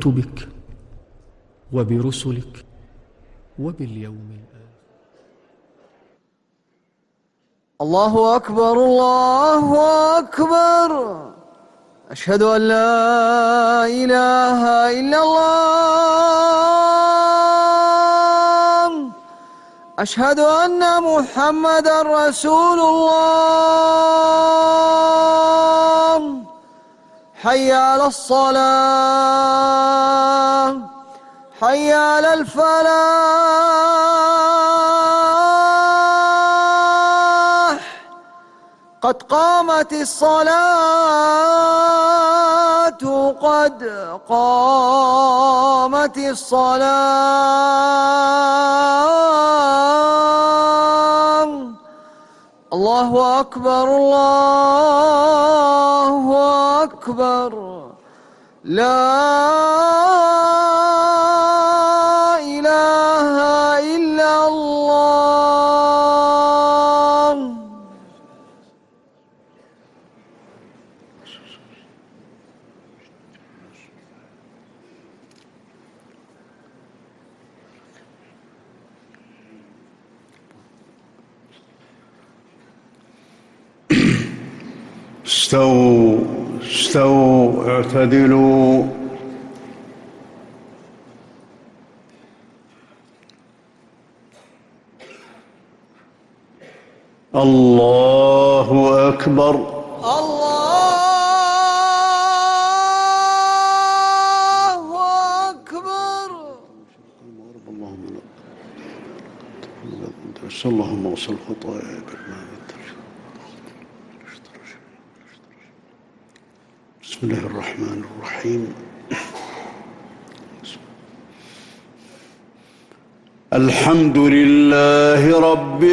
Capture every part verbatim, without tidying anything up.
بكتبك وبرسلك وباليوم الآخر. الله أكبر الله أكبر، أشهد أن لا إله إلا الله، أشهد أن محمدا رسول الله. حي على الصلاة، حي على الفلاح، قد قامت الصلاة، قد قامت الصلاة. الله أكبر الله أكبر، لا إله إلا الله. استووا استووا اعتدلوا. الله أكبر الله أكبر. اللهم وصل خطاياي بالماء والثلج. بسم الله الرحمن الرحيم. الحمد لله رب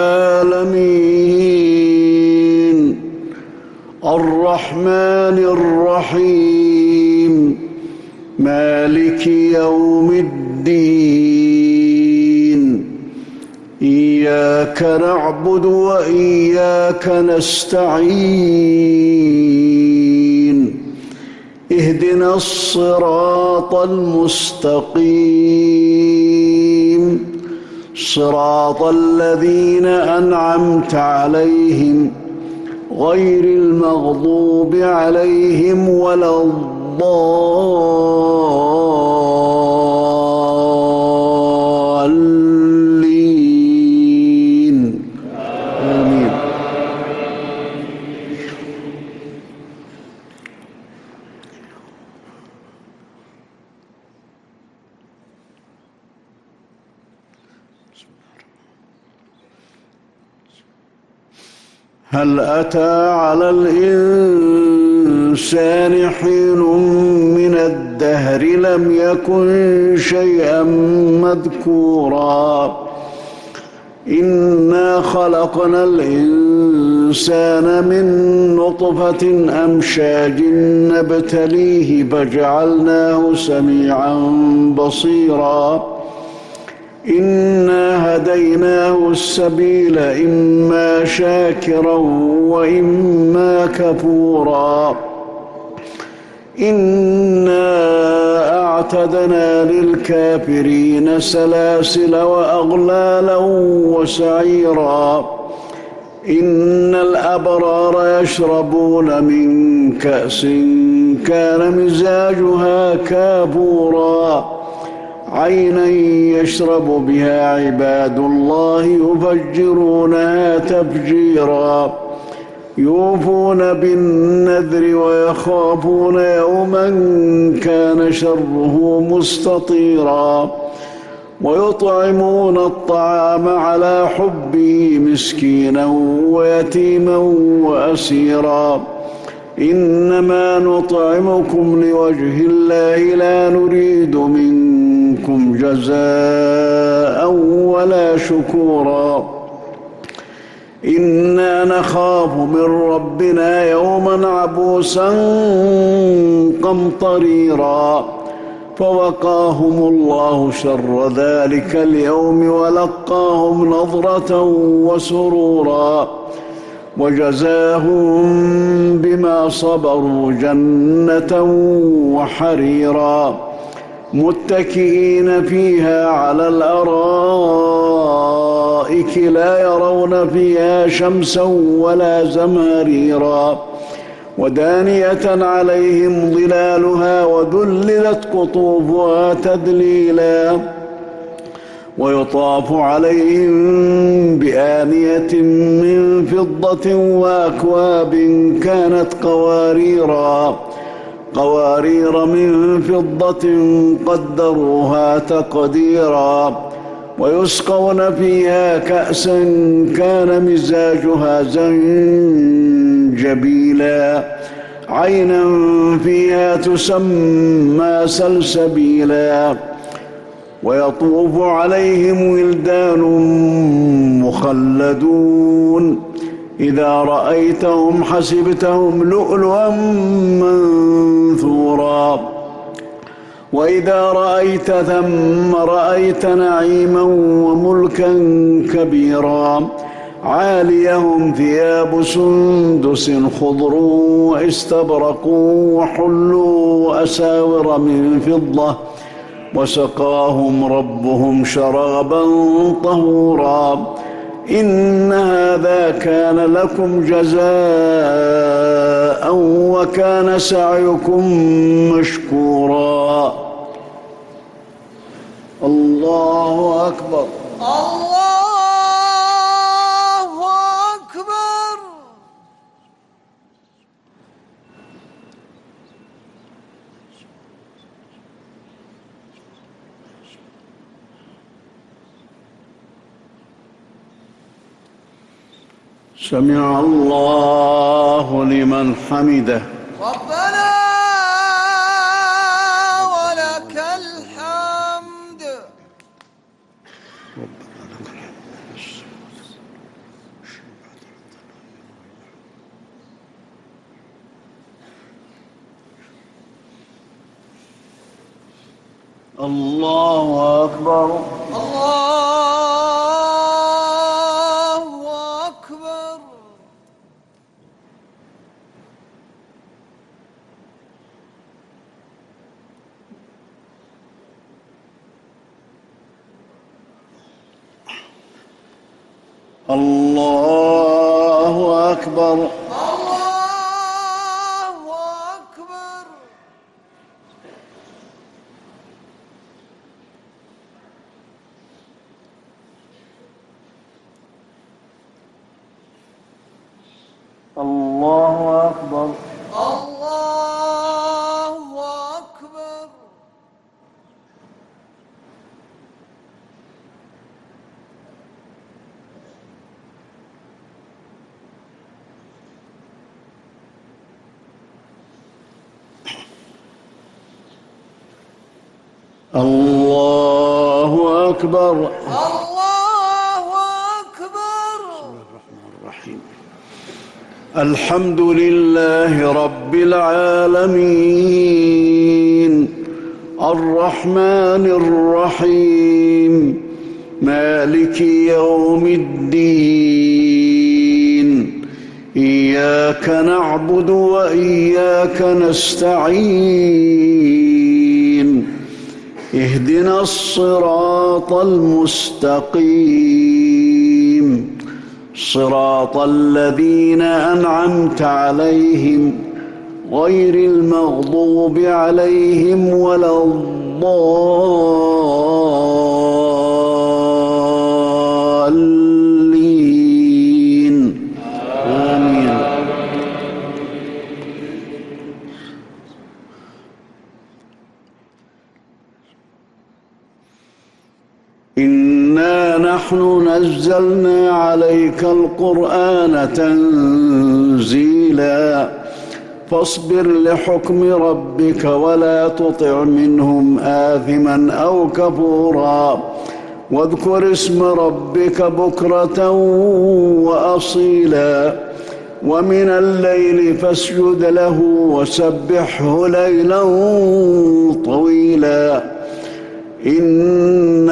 العالمين، الرحمن الرحيم، مالك يوم الدين. إياك نعبد وإياك نستعين. اهدنا الصراط المستقيم، صراط الذين أنعمت عليهم غير المغضوب عليهم ولا الضالين. آمين. هل أتى على الإنسان حين من الدهر لم يكن شيئا مذكورا. إنا خلقنا الإنسان من نطفة أمشاج نبتليه فجعلناه سميعا بصيرا. إنا هديناه السبيل إما شاكرا وإما كفورا. إنا أعتدنا للكافرين سلاسل وأغلالا وسعيرا. إن الأبرار يشربون من كأس كان مزاجها كافورا. عينا يشرب بها عباد الله يفجرونها تفجيرا. يوفون بالنذر ويخافون يوما كان شره مستطيرا. ويطعمون الطعام على حبه مسكينا ويتيما وأسيرا. إنما نطعمكم لوجه الله لا نريد منكم جزاء ولا شكورا. إنا نخاف من ربنا يوما عبوسا قمطريرا. فوقاهم الله شر ذلك اليوم ولقاهم نضرة وسرورا. وجزاهم بما صبروا جنة وحريرا. متكئين فيها على الأرائك لا يرون فيها شمسا ولا زمهريرا ودانية عليهم ظلالها وذللت قطوفها تذليلا ويطاف عليهم بآنية من فضة وأكواب كانت قواريرا قوارير من فضة قدروها تقديرا ويسقون فيها كأسا كان مزاجها زنجبيلا عينا فيها تسمى سلسبيلا ويطوف عليهم ولدان مخلدون إذا رأيتهم حسبتهم لؤلؤا منثورا وإذا رأيت ثم رأيت نعيما وملكا كبيرا عاليهم ثياب سندس خضر واستبرق وحلوا أساور من فضة وسقاهم ربهم شرابا طهورا إن هذا كان لكم جزاء وكان سعيكم مشكورا. الله أكبر. الله أكبر. سمع الله لمن حمده. ربنا ولك الحمد. الله أكبر. الله أكبر. الله أكبر. الله أكبر. الله أكبر. الله أكبر. الله أكبر. الله أكبر. الرحمن الرحيم. الحمد لله رب العالمين الرحمن الرحيم مالك يوم الدين إياك نعبد وإياك نستعين اهدنا الصراط المستقيم صراط الذين أنعمت عليهم غير المغضوب عليهم ولا الضالين آمين. إنا نحن نزلنا عليك القرآن تنزيلا فاصبر لحكم ربك ولا تطع منهم آثما أو كفورا واذكر اسم ربك بكرة وأصيلا ومن الليل فاسجد له وسبحه ليلا طويلا إن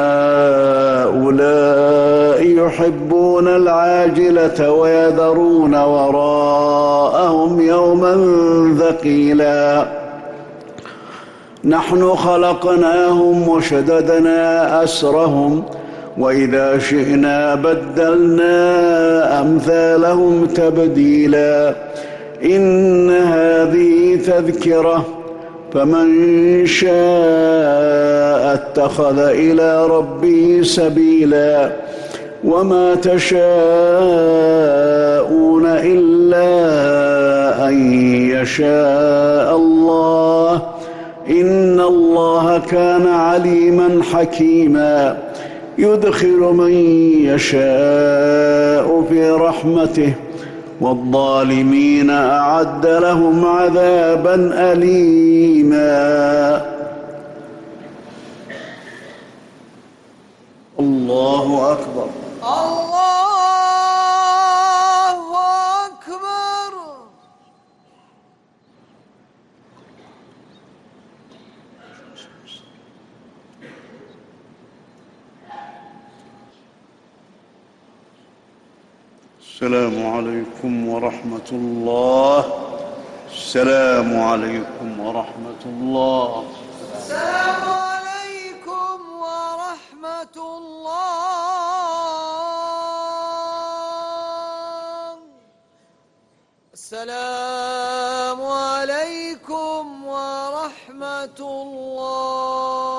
هؤلاء يحبون العاجلة ويذرون وراءهم يوما ثقيلا نحن خلقناهم وشددنا أسرهم وإذا شئنا بدلنا أمثالهم تبديلا إن هذه تذكرة فمن شاء اتخذ إلى ربه سبيلا وما تشاءون إلا أن يشاء الله إن الله كان عليما حكيما يدخل من يشاء في رحمته والظالمين أعد لهم عذابا أليما. الله أكبر. الله أكبر. السلام عليكم ورحمة الله. السلام عليكم ورحمة الله. السلام عليكم ورحمة الله. السلام عليكم ورحمة الله.